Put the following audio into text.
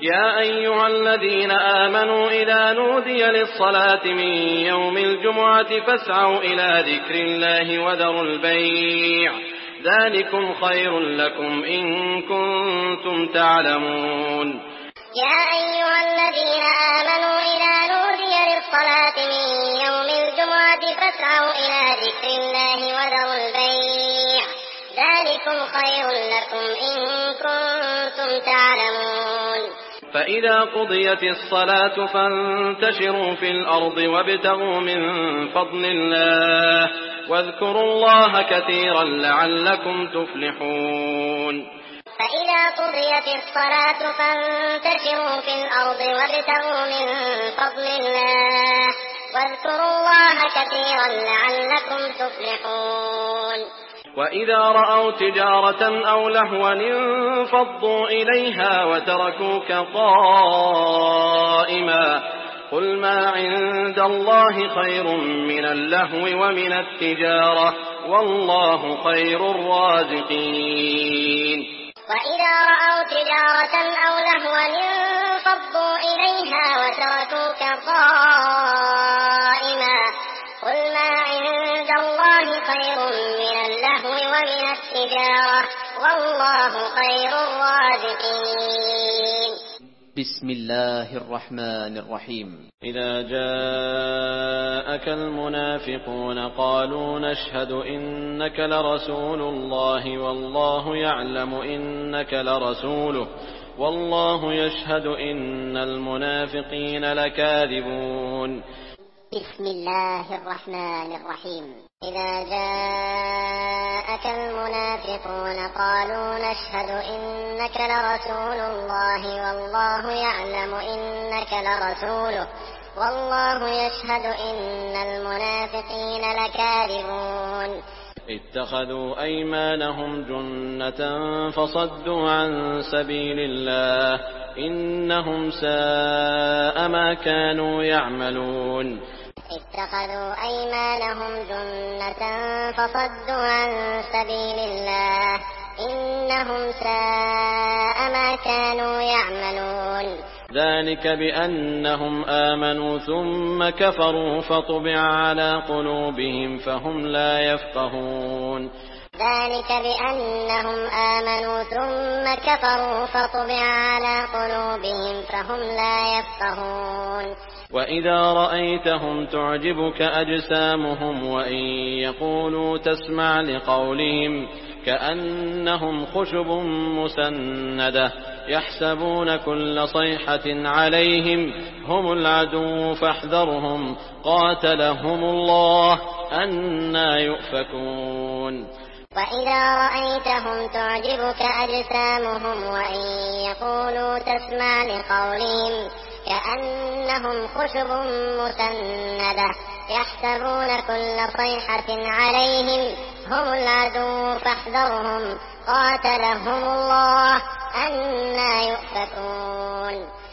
يا أيها الذين آمنوا إذا نودي للصلاة من يوم الجمعة فاسعوا إلى ذكر الله وذروا البيع ذلكم خير لكم إن كنتم تعلمون. يا أيها الذين آمنوا إذا نودي للصلاة من يوم الجمعة فاسعوا إلى ذكر الله وذروا البيع ذلكم خير لكم إن كنتم تعلمون. فإذا قضيت الصلاة فانتشروا في الأرض وابتغوا من فضل الله واذكروا الله كثيرا لعلكم تفلحون. فإذا قضيت الصلاة فانتشروا في الأرض وابتغوا من فضل الله واذكروا الله كثيرا لعلكم تفلحون. وإذا رأوا تجارة أو لهوا انفضوا إليها وتركوك قائما قل ما عند الله خير من اللهو ومن التجارة والله خير الرازقين. وإذا رأوا تجارة أو لهوا انفضوا إليها وتركوك قائما قل ما عند الله خير من اللهو ومن التجارة والله خير الرازقين. بسم الله الرحمن الرحيم. إذا جاءك المنافقون قالوا نشهد إنك لرسول الله والله يعلم إنك لرسوله والله يشهد إن المنافقين لكاذبون. بسم الله الرحمن الرحيم. إذا جاءك المنافقون قالوا نشهد إنك لرسول الله والله يعلم إنك لرسوله والله يشهد إن المنافقين لكاذبون. اتخذوا أيمانهم جنة فصدوا عن سبيل الله إنهم ساء ما كانوا يعملون. اتخذوا أيمانهم جنة فصدوا عن سبيل الله إنهم ساء ما كانوا يعملون. ذلك بأنهم آمنوا ثم كفروا فطبع على قلوبهم فهم لا يفقهون. ذلك بأنهم آمنوا ثم كفروا فطبع على قلوبهم فهم لا يفقهون. وإذا رأيتهم تعجبك أجسامهم وإن يقولوا تسمع لقولهم كأنهم خشب مسندة يحسبون كل صيحة عليهم هم العدو فاحذرهم قاتلهم الله أنى يؤفكون. وإذا رأيتهم تعجبك أجسامهم وإن يقولوا تسمع لقولهم كأنهم خشب مسندة يحسبون كل صيحة عليهم هم العدو فاحذرهم قاتلهم الله أنى يؤفكون.